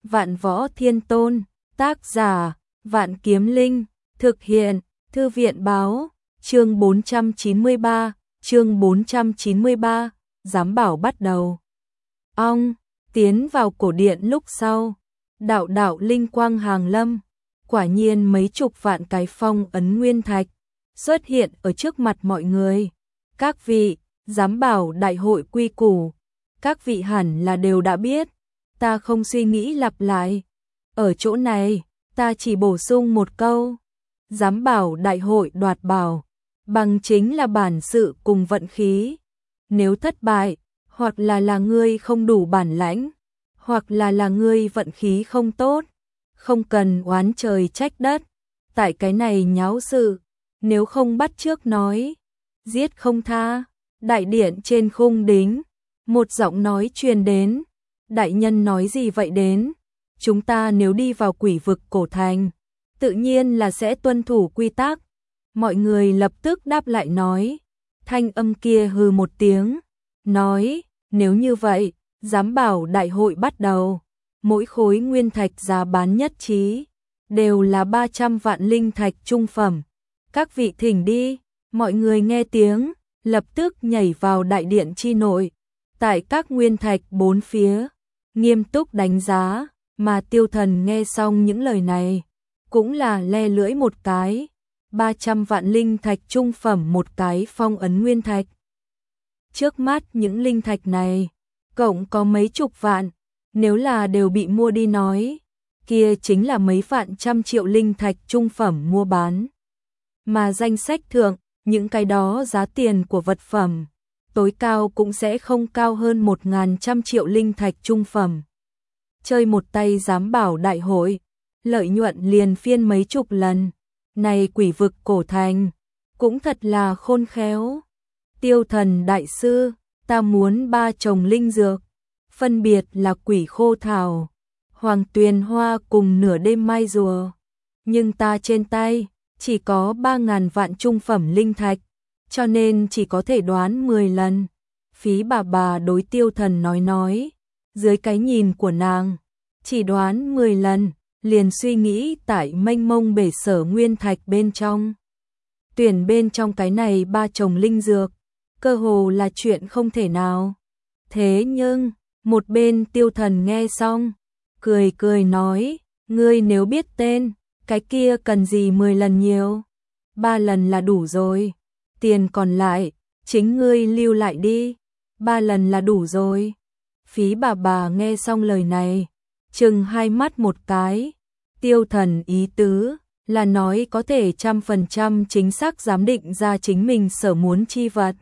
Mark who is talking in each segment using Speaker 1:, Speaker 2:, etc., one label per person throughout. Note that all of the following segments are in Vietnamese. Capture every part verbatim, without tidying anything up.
Speaker 1: Vạn Võ Thiên Tôn, tác giả, Vạn Kiếm Linh, thực hiện, Thư viện báo, chương bốn trăm chín mươi ba, chương bốn trăm chín mươi ba, giám bảo bắt đầu. Ong, tiến vào cổ điện lúc sau, đạo đạo linh quang hàng lâm, quả nhiên mấy chục vạn cái phong ấn nguyên thạch xuất hiện ở trước mặt mọi người. Các vị, giám bảo đại hội quy củ, các vị hẳn là đều đã biết, ta không suy nghĩ lặp lại. Ở chỗ này, ta chỉ bổ sung một câu. Giám bảo đại hội đoạt bảo, bằng chính là bản sự cùng vận khí. Nếu thất bại, hoặc là là ngươi không đủ bản lãnh, hoặc là là ngươi vận khí không tốt, không cần oán trời trách đất. Tại cái này nháo sự, nếu không bắt trước nói, giết không tha. Đại điện trên khung đính, một giọng nói truyền đến. Đại nhân nói gì vậy đến? Chúng ta nếu đi vào quỷ vực cổ thành, tự nhiên là sẽ tuân thủ quy tắc. Mọi người lập tức đáp lại nói. Thanh âm kia hừ một tiếng, nói, nếu như vậy, giám bảo đại hội bắt đầu. Mỗi khối nguyên thạch giá bán nhất trí, đều là ba trăm vạn linh thạch trung phẩm. Các vị thỉnh đi. Mọi người nghe tiếng, lập tức nhảy vào đại điện chi nội. Tại các nguyên thạch bốn phía, nghiêm túc đánh giá, mà Tiêu Thần nghe xong những lời này, cũng là le lưỡi một cái. ba trăm vạn linh thạch trung phẩm một cái phong ấn nguyên thạch. Trước mắt những linh thạch này, cộng có mấy chục vạn, nếu là đều bị mua đi nói, kia chính là mấy vạn trăm triệu linh thạch trung phẩm mua bán. Mà danh sách thượng, những cái đó giá tiền của vật phẩm, tối cao cũng sẽ không cao hơn một ngàn trăm triệu linh thạch trung phẩm. Chơi một tay giám bảo đại hội, lợi nhuận liền phiên mấy chục lần. Này quỷ vực cổ thành, cũng thật là khôn khéo. Tiêu Thần đại sư, ta muốn ba chồng linh dược, phân biệt là quỷ khô thảo, hoàng tuyền hoa cùng nửa đêm mai rùa. Nhưng ta trên tay chỉ có ba ngàn vạn trung phẩm linh thạch, cho nên chỉ có thể đoán mười lần. Phí bà bà đối Tiêu Thần nói nói, dưới cái nhìn của nàng, chỉ đoán mười lần, liền suy nghĩ tại mênh mông bể sở nguyên thạch bên trong. Tuyển bên trong cái này ba chồng linh dược, cơ hồ là chuyện không thể nào. Thế nhưng, một bên Tiêu Thần nghe xong, cười cười nói, ngươi nếu biết tên, cái kia cần gì mười lần nhiều, ba lần là đủ rồi. Tiền còn lại, chính ngươi lưu lại đi, ba lần là đủ rồi. Phí bà bà nghe xong lời này, chừng hai mắt một cái. Tiêu Thần ý tứ là nói có thể trăm phần trăm chính xác giám định ra chính mình sở muốn chi vật.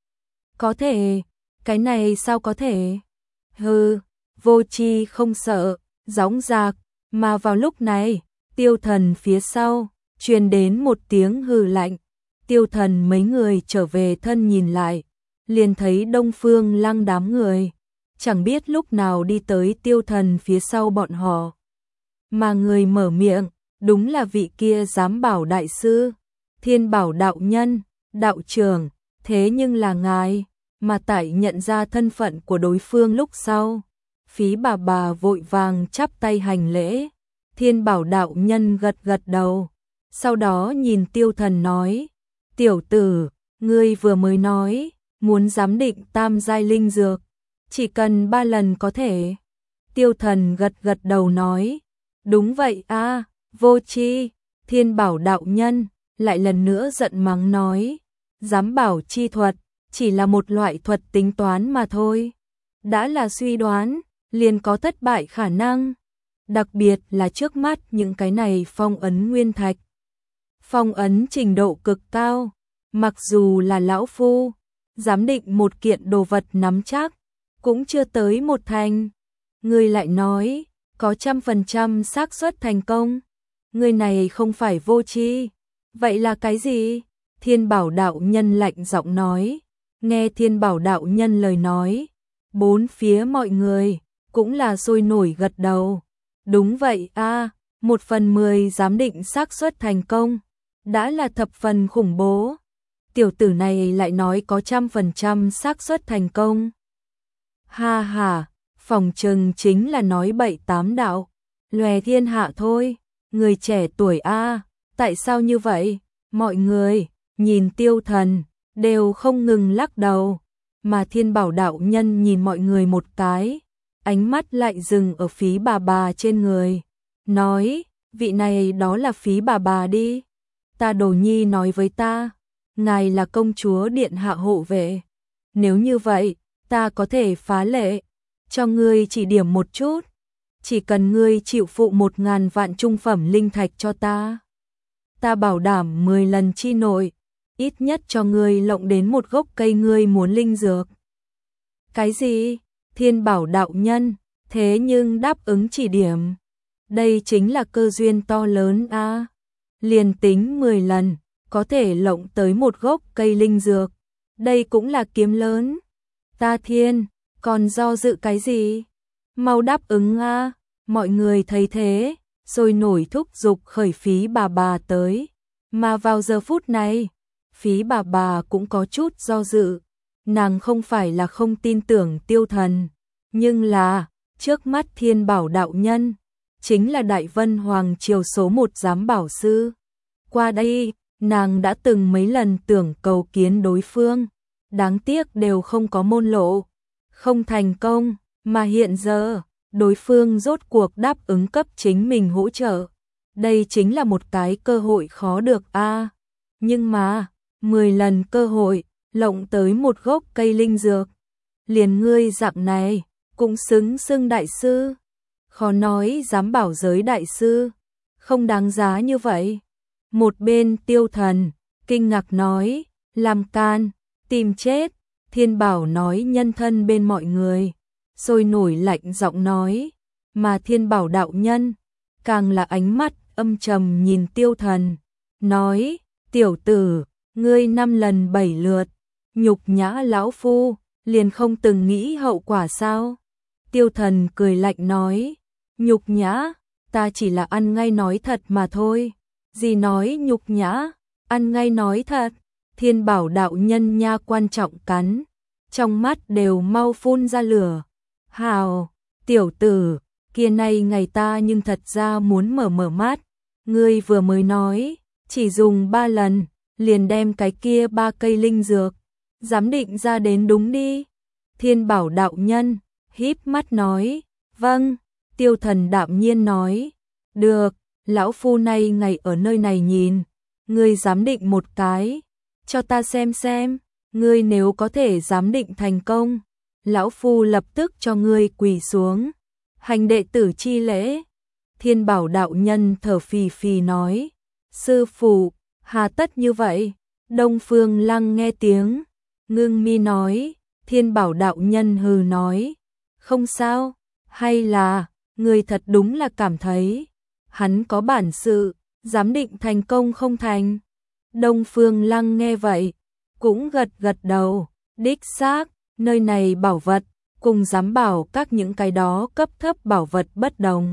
Speaker 1: Có thể, cái này sao có thể? Hừ, vô chi không sợ, gióng giạc. Mà vào lúc này, Tiêu Thần phía sau truyền đến một tiếng hừ lạnh. Tiêu Thần mấy người trở về thân nhìn lại, liền thấy Đông Phương Lăng đám người, chẳng biết lúc nào đi tới Tiêu Thần phía sau bọn họ. Mà người mở miệng, đúng là vị kia giám bảo đại sư, Thiên Bảo đạo nhân, đạo trưởng. Thế nhưng là ngài, mà tại nhận ra thân phận của đối phương lúc sau, Phí bà bà vội vàng chắp tay hành lễ. Thiên Bảo đạo nhân gật gật đầu, sau đó nhìn Tiêu Thần nói, tiểu tử, ngươi vừa mới nói, muốn giám định tam giai linh dược, chỉ cần ba lần có thể. Tiêu Thần gật gật đầu nói, đúng vậy a, à, vô tri. Thiên Bảo đạo nhân lại lần nữa giận mắng nói, giám bảo chi thuật chỉ là một loại thuật tính toán mà thôi, đã là suy đoán, liền có thất bại khả năng. Đặc biệt là trước mắt những cái này phong ấn nguyên thạch, phong ấn trình độ cực cao, mặc dù là lão phu giám định một kiện đồ vật nắm chắc, cũng chưa tới một thành. Người lại nói có trăm phần trăm xác suất thành công, người này không phải vô tri. Vậy là cái gì? Thiên Bảo đạo nhân lạnh giọng nói. Nghe Thiên Bảo đạo nhân lời nói, bốn phía mọi người cũng là sôi nổi gật đầu. Đúng vậy a, à, một phần mười giám định xác suất thành công, đã là thập phần khủng bố. Tiểu tử này lại nói có trăm phần trăm xác suất thành công. Ha ha, Phòng trừng chính là nói bậy tám đạo, lòe thiên hạ thôi, người trẻ tuổi a, tại sao như vậy? Mọi người nhìn Tiêu Thần đều không ngừng lắc đầu, mà Thiên Bảo đạo nhân nhìn mọi người một cái, ánh mắt lại dừng ở Phí bà bà trên người, nói, vị này đó là Phí bà bà đi. Ta Đồ Nhi nói với ta, ngài là công chúa điện hạ hộ vệ. Nếu như vậy, ta có thể phá lệ, cho ngươi chỉ điểm một chút. Chỉ cần ngươi chịu phụ một ngàn vạn trung phẩm linh thạch cho ta. Ta bảo đảm mười lần chi nội, ít nhất cho ngươi lộng đến một gốc cây ngươi muốn linh dược. Cái gì? Thiên Bảo đạo nhân, thế nhưng đáp ứng chỉ điểm. Đây chính là cơ duyên to lớn a. À. Liền tính mười lần, có thể lộng tới một gốc cây linh dược. Đây cũng là kiếm lớn. Ta thiên, còn do dự cái gì? Mau đáp ứng a. À. Mọi người thấy thế, rồi nổi thúc giục khởi Phí bà bà tới. Mà vào giờ phút này, Phí bà bà cũng có chút do dự. Nàng không phải là không tin tưởng Tiêu Thần, nhưng là, trước mắt Thiên Bảo đạo nhân, chính là Đại Vân Hoàng triều số một giám bảo sư. Qua đây, nàng đã từng mấy lần tưởng cầu kiến đối phương, đáng tiếc đều không có môn lộ, không thành công, mà hiện giờ, đối phương rốt cuộc đáp ứng cấp chính mình hỗ trợ. Đây chính là một cái cơ hội khó được a. À. Nhưng mà, mười lần cơ hội, lộng tới một gốc cây linh dược. Liền ngươi dạng này, cũng xứng xưng đại sư. Khó nói dám bảo giới đại sư, không đáng giá như vậy. Một bên Tiêu Thần, kinh ngạc nói, làm can, tìm chết. Thiên Bảo nói nhân thân bên mọi người, sôi nổi lạnh giọng nói, mà Thiên Bảo đạo nhân, càng là ánh mắt âm trầm nhìn Tiêu Thần, nói, tiểu tử, ngươi năm lần bảy lượt, nhục nhã lão phu, liền không từng nghĩ hậu quả sao? Tiêu Thần cười lạnh nói, nhục nhã, ta chỉ là ăn ngay nói thật mà thôi. Gì nói nhục nhã, ăn ngay nói thật. Thiên Bảo đạo nhân nha quan trọng cắn, trong mắt đều mau phun ra lửa. Hào, tiểu tử, kia nay ngày ta nhưng thật ra muốn mở mở mắt. Ngươi vừa mới nói, chỉ dùng ba lần, liền đem cái kia ba cây linh dược, giám định ra đến đúng đi. Thiên Bảo đạo nhân, híp mắt nói, vâng. Tiêu Thần đạm nhiên nói, được, lão phu nay ngày ở nơi này nhìn, ngươi giám định một cái, cho ta xem xem, ngươi nếu có thể giám định thành công, lão phu lập tức cho ngươi quỳ xuống, hành đệ tử chi lễ. Thiên Bảo đạo nhân thở phì phì nói, sư phụ, hà tất như vậy? Đông Phương Lăng nghe tiếng, ngưng mi nói, Thiên Bảo đạo nhân hừ nói, không sao, hay là, người thật đúng là cảm thấy, hắn có bản sự, giám định thành công không thành. Đông Phương Lăng nghe vậy, cũng gật gật đầu, đích xác, nơi này bảo vật, cùng giám bảo các những cái đó cấp thấp bảo vật bất đồng.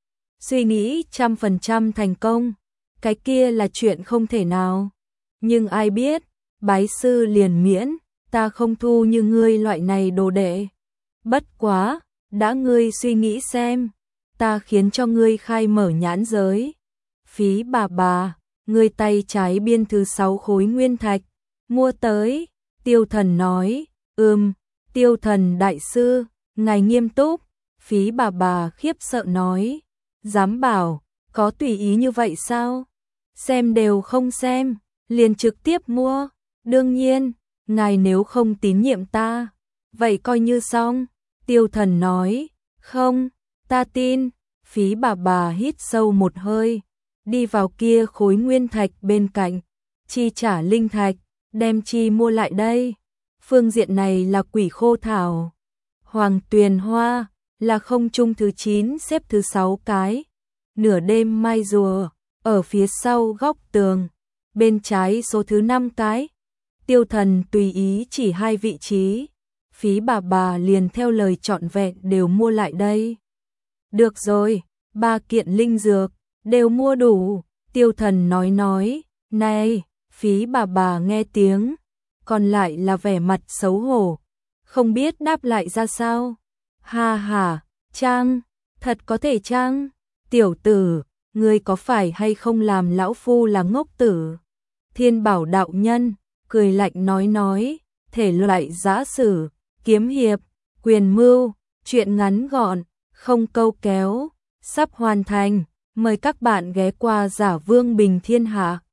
Speaker 1: Suy nghĩ trăm phần trăm thành công, cái kia là chuyện không thể nào. Nhưng ai biết, bái sư liền miễn, ta không thu như ngươi loại này đồ đệ. Bất quá, đã ngươi suy nghĩ xem, ta khiến cho ngươi khai mở nhãn giới. Phí bà bà, ngươi tay trái biên thứ sáu khối nguyên thạch, mua tới. Tiêu Thần nói, ừm, Tiêu Thần đại sư, ngài nghiêm túc. Phí bà bà khiếp sợ nói, dám bảo, có tùy ý như vậy sao? Xem đều không xem, liền trực tiếp mua. Đương nhiên, ngài nếu không tín nhiệm ta, vậy coi như xong. Tiêu Thần nói, không, ta tin. Phí bà bà hít sâu một hơi, đi vào kia khối nguyên thạch bên cạnh, chi trả linh thạch, đem chi mua lại đây. Phương diện này là quỷ khô thảo, hoàng tuyền hoa, là không trung thứ chín xếp thứ sáu cái. Nửa đêm mai rùa, ở phía sau góc tường, bên trái số thứ năm cái. Tiêu Thần tùy ý chỉ hai vị trí, Phí bà bà liền theo lời trọn vẹn đều mua lại đây. Được rồi, ba kiện linh dược, đều mua đủ. Tiêu Thần nói nói, này, Phí bà bà nghe tiếng, còn lại là vẻ mặt xấu hổ, không biết đáp lại ra sao. Ha ha, Trang, thật có thể Trang? Tiểu tử, ngươi có phải hay không làm lão phu là ngốc tử? Thiên Bảo đạo nhân cười lạnh nói nói, thể loại giã sử, kiếm hiệp, quyền mưu, truyện ngắn gọn, không câu kéo, sắp hoàn thành, mời các bạn ghé qua Giả Vương Bình Thiên Hạ.